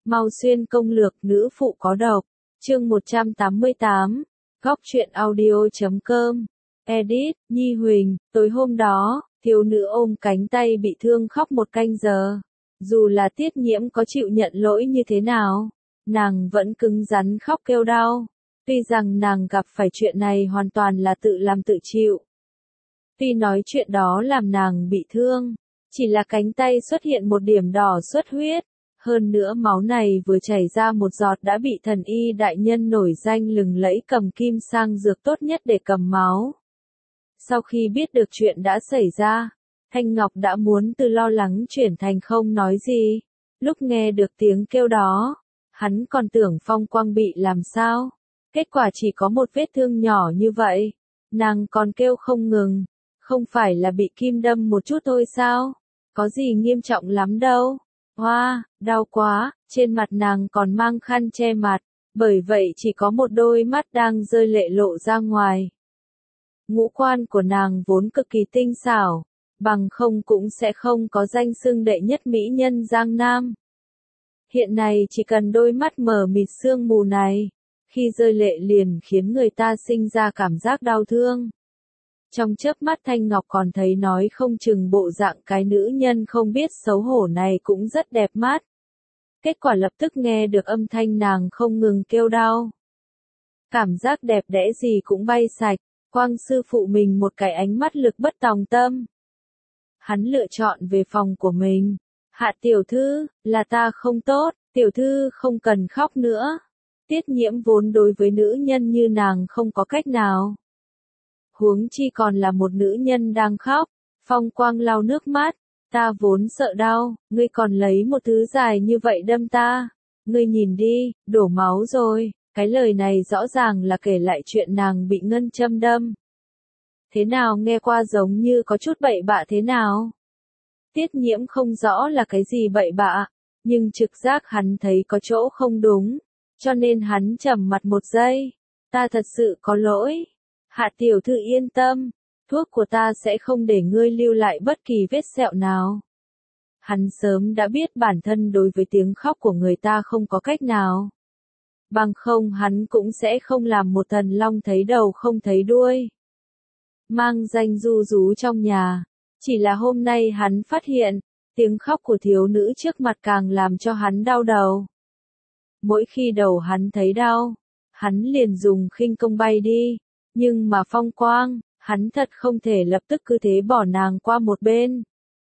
Mau xuyên công lược nữ phụ có độc. Chương 188. Góc truyện audio.com. Edit, Nhi Huỳnh, tối hôm đó, thiếu nữ ôm cánh tay bị thương khóc một canh giờ. Dù là Tiết Nhiễm có chịu nhận lỗi như thế nào, nàng vẫn cứng rắn khóc kêu đau. Tuy rằng nàng gặp phải chuyện này hoàn toàn là tự làm tự chịu. Tuy nói chuyện đó làm nàng bị thương, chỉ là cánh tay xuất hiện một điểm đỏ xuất huyết. Hơn nữa máu này vừa chảy ra một giọt đã bị thần y đại nhân nổi danh lừng lẫy cầm kim sang dược tốt nhất để cầm máu. Sau khi biết được chuyện đã xảy ra, Thanh Ngọc đã muốn từ lo lắng chuyển thành không nói gì. Lúc nghe được tiếng kêu đó, hắn còn tưởng Phong Quang bị làm sao. Kết quả chỉ có một vết thương nhỏ như vậy. Nàng còn kêu không ngừng. Không phải là bị kim đâm một chút thôi sao? Có gì nghiêm trọng lắm đâu. Hoa, đau quá, trên mặt nàng còn mang khăn che mặt, bởi vậy chỉ có một đôi mắt đang rơi lệ lộ ra ngoài. Ngũ quan của nàng vốn cực kỳ tinh xảo, bằng không cũng sẽ không có danh xưng đệ nhất mỹ nhân Giang Nam. Hiện nay chỉ cần đôi mắt mờ mịt sương mù này, khi rơi lệ liền khiến người ta sinh ra cảm giác đau thương. Trong chớp mắt Thanh Ngọc còn thấy nói không chừng bộ dạng cái nữ nhân không biết xấu hổ này cũng rất đẹp mắt. Kết quả lập tức nghe được âm thanh nàng không ngừng kêu đau. Cảm giác đẹp đẽ gì cũng bay sạch, Quang sư phụ mình một cái ánh mắt lực bất tòng tâm. Hắn lựa chọn về phòng của mình. Hạ tiểu thư, là ta không tốt, tiểu thư không cần khóc nữa. Tiết Nhiễm vốn đối với nữ nhân như nàng không có cách nào. Huống chi còn là một nữ nhân đang khóc. Phong Quang lau nước mắt, ta vốn sợ đau, ngươi còn lấy một thứ dài như vậy đâm ta. Ngươi nhìn đi, đổ máu rồi. Cái lời này rõ ràng là kể lại chuyện nàng bị ngân châm đâm. Thế nào nghe qua giống như có chút bậy bạ thế nào? Tiết Nhiễm không rõ là cái gì bậy bạ, nhưng trực giác hắn thấy có chỗ không đúng, cho nên hắn trầm mặt một giây. Ta thật sự có lỗi. Hạ tiểu thư yên tâm, thuốc của ta sẽ không để ngươi lưu lại bất kỳ vết sẹo nào. Hắn sớm đã biết bản thân đối với tiếng khóc của người ta không có cách nào. Bằng không hắn cũng sẽ không làm một thần long thấy đầu không thấy đuôi. Mang danh du rú trong nhà. Chỉ là hôm nay hắn phát hiện, tiếng khóc của thiếu nữ trước mặt càng làm cho hắn đau đầu. Mỗi khi đầu hắn thấy đau, hắn liền dùng khinh công bay đi. Nhưng mà Phong Quang, hắn thật không thể lập tức cứ thế bỏ nàng qua một bên.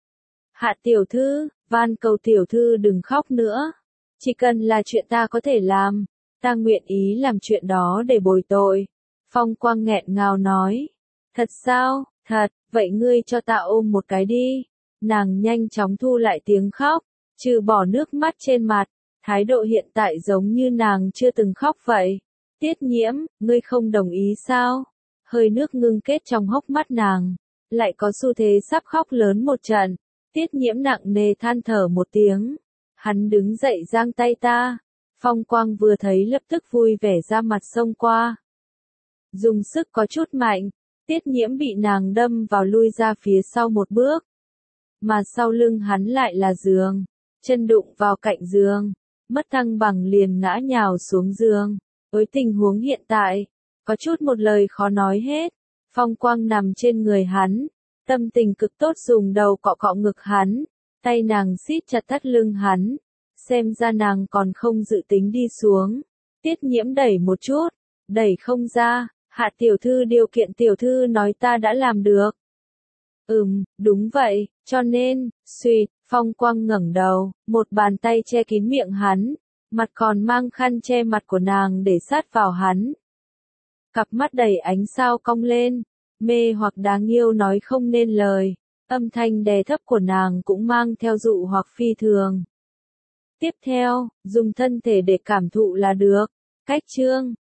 Hạ tiểu thư, van cầu tiểu thư đừng khóc nữa. Chỉ cần là chuyện ta có thể làm, ta nguyện ý làm chuyện đó để bồi tội. Phong Quang nghẹn ngào nói. Thật sao, thật, vậy ngươi cho ta ôm một cái đi. Nàng nhanh chóng thu lại tiếng khóc, trừ bỏ nước mắt trên mặt, thái độ hiện tại giống như nàng chưa từng khóc vậy. Tiết Nhiễm, ngươi không đồng ý sao? Hơi nước ngưng kết trong hốc mắt nàng, lại có xu thế sắp khóc lớn một trận. Tiết Nhiễm nặng nề than thở một tiếng. Hắn đứng dậy giang tay ta. Phong Quang vừa thấy lập tức vui vẻ ra mặt xông qua. Dùng sức có chút mạnh, Tiết Nhiễm bị nàng đâm vào lui ra phía sau một bước. Mà sau lưng hắn lại là giường, chân đụng vào cạnh giường, mất thăng bằng liền ngã nhào xuống giường. Với tình huống hiện tại, có chút một lời khó nói hết. Phong Quang nằm trên người hắn, tâm tình cực tốt dùng đầu cọ cọ ngực hắn, tay nàng siết chặt thắt lưng hắn. Xem ra nàng còn không dự tính đi xuống. Tiết Nhiễm đẩy một chút, đẩy không ra. Hạ tiểu thư điều kiện tiểu thư nói ta đã làm được. Đúng vậy, cho nên, suýt, Phong Quang ngẩng đầu, một bàn tay che kín miệng hắn, mặt còn mang khăn che mặt của nàng để sát vào hắn. Cặp mắt đầy ánh sao cong lên, mê hoặc đáng yêu nói không nên lời, âm thanh đè thấp của nàng cũng mang theo dụ hoặc phi thường. Tiếp theo, dùng thân thể để cảm thụ là được. Cách chương